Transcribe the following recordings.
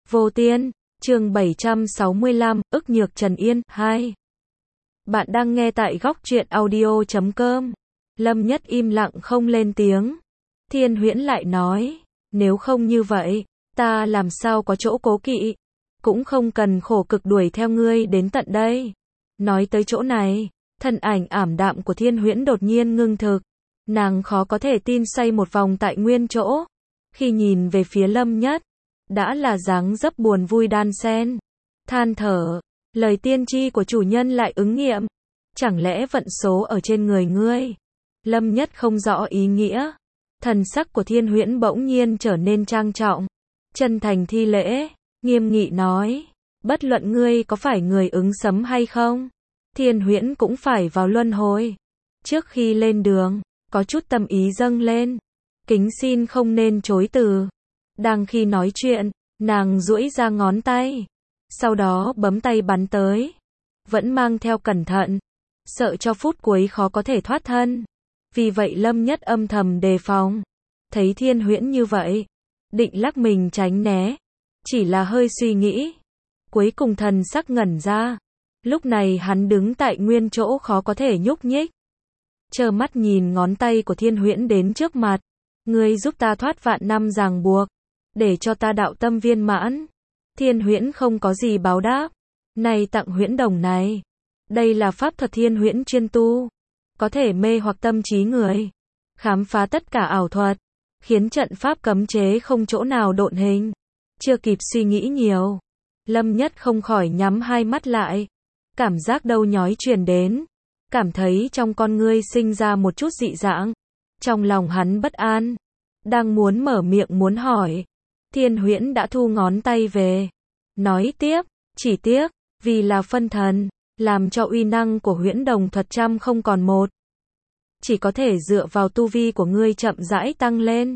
Vô Tiên, chương 765, ức nhược Trần Yên, 2. Bạn đang nghe tại góc truyện audio.com. Lâm Nhất im lặng không lên tiếng. Thiên Huyễn lại nói, nếu không như vậy, ta làm sao có chỗ cố kỵ, cũng không cần khổ cực đuổi theo ngươi đến tận đây. Nói tới chỗ này, thân ảnh ảm đạm của Thiên Huyễn đột nhiên ngưng thực. Nàng khó có thể tin xoay một vòng tại nguyên chỗ. Khi nhìn về phía Lâm Nhất, đã là dáng dấp buồn vui đan xen. Than thở, lời tiên tri của chủ nhân lại ứng nghiệm. Chẳng lẽ vận số ở trên người ngươi? Lâm Nhất không rõ ý nghĩa. Thần sắc của Thiên Huyễn bỗng nhiên trở nên trang trọng. Chân thành thi lễ, nghiêm nghị nói, bất luận ngươi có phải người ứng sấm hay không, Thiên Huyễn cũng phải vào luân hồi. Trước khi lên đường, có chút tâm ý dâng lên. Kính xin không nên chối từ. Đang khi nói chuyện, nàng duỗi ra ngón tay. Sau đó bấm tay bắn tới. Vẫn mang theo cẩn thận. Sợ cho phút cuối khó có thể thoát thân. Vì vậy Lâm Nhất âm thầm đề phòng. Thấy Thiên Huyễn như vậy, định lắc mình tránh né. Chỉ là hơi suy nghĩ. Cuối cùng thần sắc ngẩn ra. Lúc này hắn đứng tại nguyên chỗ khó có thể nhúc nhích. Trơ mắt nhìn ngón tay của Thiên Huyễn đến trước mặt. Ngươi giúp ta thoát vạn năm ràng buộc, để cho ta đạo tâm viên mãn. Thiên Huyễn không có gì báo đáp. Này tặng huyễn đồng này. Đây là pháp thuật Thiên Huyễn chuyên tu. Có thể mê hoặc tâm trí người. Khám phá tất cả ảo thuật. Khiến trận pháp cấm chế không chỗ nào độn hình. Chưa kịp suy nghĩ nhiều. Lâm Nhất không khỏi nhắm hai mắt lại. Cảm giác đau nhói truyền đến. Cảm thấy trong con ngươi sinh ra một chút dị dạng. Trong lòng hắn bất an. Đang muốn mở miệng muốn hỏi. Thiên Huyễn đã thu ngón tay về. Nói tiếp, chỉ tiếc, vì là phân thần, làm cho uy năng của huyễn đồng thuật trăm không còn một. Chỉ có thể dựa vào tu vi của ngươi chậm rãi tăng lên.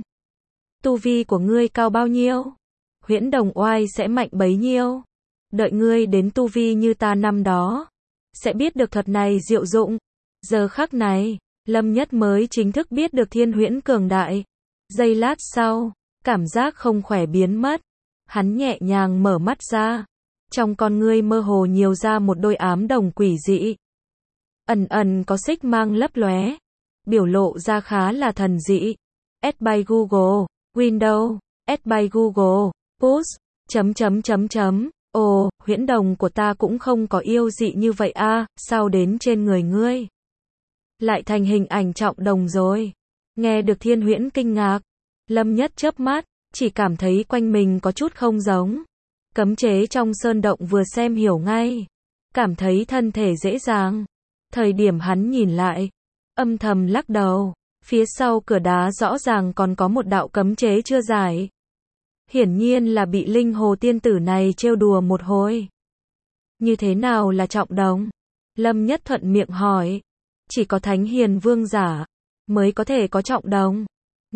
Tu vi của ngươi cao bao nhiêu, huyễn đồng oai sẽ mạnh bấy nhiêu. Đợi ngươi đến tu vi như ta năm đó, sẽ biết được thuật này diệu dụng. Giờ khắc này, Lâm Nhất mới chính thức biết được Thiên Huyễn cường đại. Giây lát sau, cảm giác không khỏe biến mất. Hắn nhẹ nhàng mở mắt ra. Trong con ngươi mơ hồ nhiều ra một đôi ám đồng quỷ dị. Ẩn ẩn có xích mang lấp lóe. Biểu lộ ra khá là thần dị. Add by Google, Windows, add by Google, push, ... Ồ, huyễn đồng của ta cũng không có yêu dị như vậy a, sao đến trên người ngươi lại thành hình ảnh trọng đồng rồi. Nghe được Thiên Huyễn kinh ngạc, Lâm Nhất chớp mắt, chỉ cảm thấy quanh mình có chút không giống. Cấm chế trong sơn động vừa xem hiểu ngay. Cảm thấy thân thể dễ dàng. Thời điểm hắn nhìn lại, âm thầm lắc đầu. Phía sau cửa đá rõ ràng còn có một đạo cấm chế chưa giải. Hiển nhiên là bị linh hồ tiên tử này trêu đùa một hồi. Như thế nào là trọng đồng? Lâm Nhất thuận miệng hỏi. Chỉ có thánh hiền vương giả mới có thể có trọng đồng.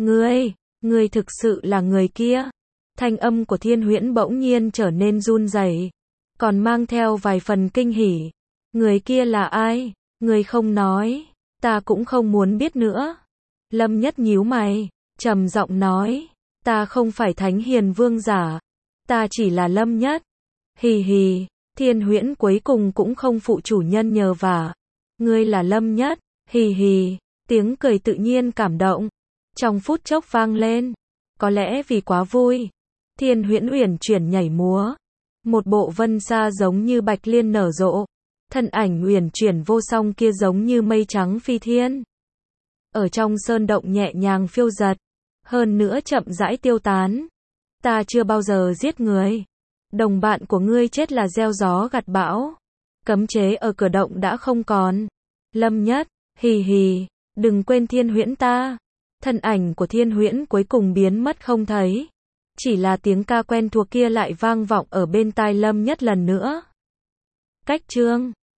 Ngươi thực sự là người kia. Thanh âm của Thiên Huyễn bỗng nhiên trở nên run rẩy, còn mang theo vài phần kinh hỉ. Người kia là ai? Ngươi không nói, ta cũng không muốn biết nữa. Lâm Nhất nhíu mày, trầm giọng nói, ta không phải thánh hiền vương giả, ta chỉ là Lâm Nhất. Hì hì, Thiên Huyễn cuối cùng cũng không phụ chủ nhân nhờ vả. Ngươi là Lâm Nhất, hì hì, tiếng cười tự nhiên cảm động. Trong phút chốc vang lên, có lẽ vì quá vui. Thiên Huyễn uyển chuyển nhảy múa. Một bộ vân sa giống như bạch liên nở rộ. Thân ảnh uyển chuyển vô song kia giống như mây trắng phi thiên. Ở trong sơn động nhẹ nhàng phiêu dật. Hơn nữa chậm rãi tiêu tán. Ta chưa bao giờ giết người. Đồng bạn của ngươi chết là gieo gió gặt bão. Cấm chế ở cửa động đã không còn. Lâm Nhất, hì hì, đừng quên Thiên Huyễn ta. Thân ảnh của Thiên Huyễn cuối cùng biến mất không thấy. Chỉ là tiếng ca quen thuộc kia lại vang vọng ở bên tai Lâm Nhất lần nữa. Cách chương